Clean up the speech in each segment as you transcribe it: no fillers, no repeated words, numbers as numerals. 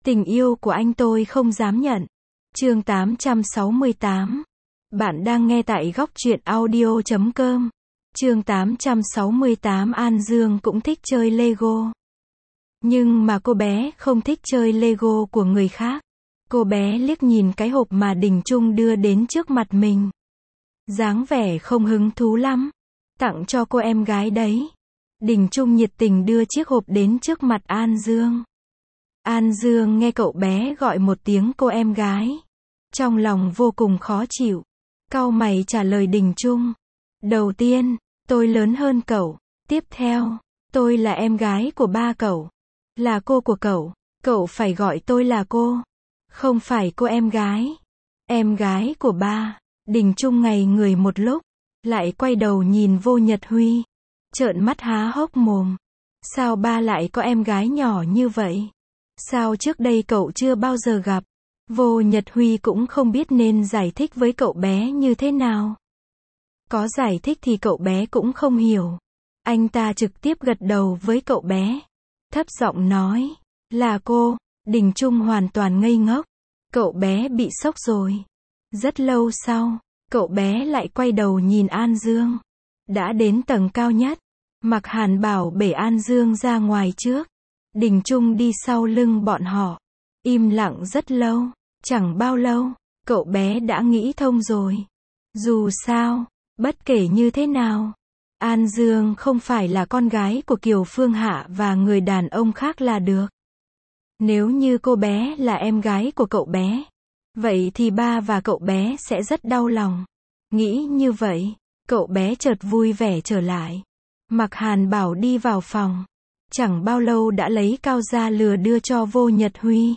Tình yêu của anh tôi không dám nhận. Chương 868. Bạn đang nghe tại góc truyện audio.com. Chương 868. An Dương cũng thích chơi Lego. Nhưng mà cô bé không thích chơi Lego của người khác. Cô bé liếc nhìn cái hộp mà Đình Trung đưa đến trước mặt mình. Dáng vẻ không hứng thú lắm. Tặng cho cô em gái đấy. Đình Trung nhiệt tình đưa chiếc hộp đến trước mặt An Dương. An Dương nghe cậu bé gọi một tiếng cô em gái. Trong lòng vô cùng khó chịu. Cau mày trả lời Đình Trung. Đầu tiên, tôi lớn hơn cậu. Tiếp theo, tôi là em gái của ba cậu. Là cô của cậu. Cậu phải gọi tôi là cô. Không phải cô em gái. Em gái của ba. Đình Trung ngây người một lúc. Lại quay đầu nhìn Vô Nhật Huy. Trợn mắt há hốc mồm. Sao ba lại có em gái nhỏ như vậy? Sao trước đây cậu chưa bao giờ gặp? Vô Nhật Huy cũng không biết nên giải thích với cậu bé như thế nào. Có giải thích thì cậu bé cũng không hiểu. Anh ta trực tiếp gật đầu với cậu bé. Thấp giọng nói. Là cô. Đình Trung hoàn toàn ngây ngốc. Cậu bé bị sốc rồi. Rất lâu sau, cậu bé lại quay đầu nhìn An Dương. Đã đến tầng cao nhất. Mạc Hàn bảo bể An Dương ra ngoài trước. Đình Trung đi sau lưng bọn họ. Im lặng rất lâu. Chẳng bao lâu, cậu bé đã nghĩ thông rồi. Dù sao, bất kể như thế nào, An Dương không phải là con gái của Kiều Phương Hạ và người đàn ông khác là được. Nếu như cô bé là em gái của cậu bé, vậy thì ba và cậu bé sẽ rất đau lòng. Nghĩ như vậy, cậu bé chợt vui vẻ trở lại. Mạc Hàn bảo đi vào phòng. Chẳng bao lâu đã lấy cao ra lừa đưa cho Vô Nhật Huy.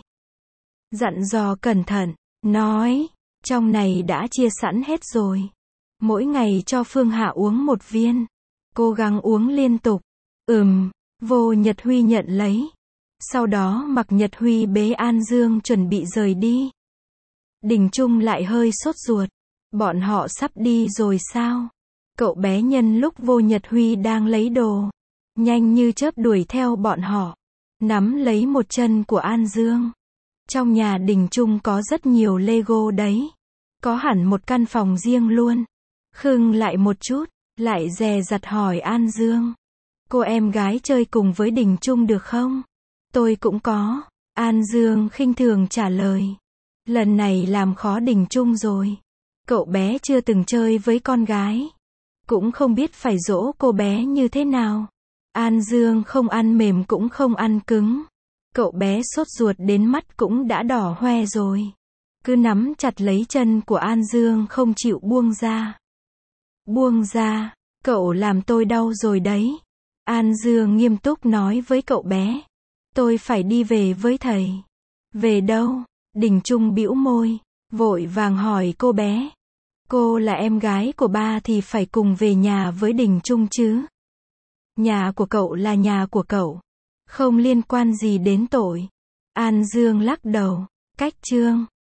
Dặn dò cẩn thận, nói, trong này đã chia sẵn hết rồi. Mỗi ngày cho Phương Hạ uống một viên. Cố gắng uống liên tục. Vô Nhật Huy nhận lấy. Sau đó Mạc Nhật Huy bế An Dương chuẩn bị rời đi. Đình Trung lại hơi sốt ruột. Bọn họ sắp đi rồi sao? Cậu bé nhân lúc Vô Nhật Huy đang lấy đồ, nhanh như chớp đuổi theo bọn họ. Nắm lấy một chân của An Dương. Trong nhà Đình Trung có rất nhiều Lego đấy. Có hẳn một căn phòng riêng luôn. Khựng lại một chút, lại dè dặt hỏi An Dương. Cô em gái chơi cùng với Đình Trung được không? Tôi cũng có. An Dương khinh thường trả lời. Lần này làm khó Đình Trung rồi. Cậu bé chưa từng chơi với con gái. Cũng không biết phải dỗ cô bé như thế nào. An Dương không ăn mềm cũng không ăn cứng. Cậu bé sốt ruột đến mắt cũng đã đỏ hoe rồi. Cứ nắm chặt lấy chân của An Dương không chịu buông ra. Buông ra, cậu làm tôi đau rồi đấy. An Dương nghiêm túc nói với cậu bé. Tôi phải đi về với thầy. Về đâu? Đình Trung bĩu môi, vội vàng hỏi cô bé. Cô là em gái của ba thì phải cùng về nhà với Đình Trung chứ. Nhà của cậu là nhà của cậu. Không liên quan gì đến tội. An Dương lắc đầu. Cách chương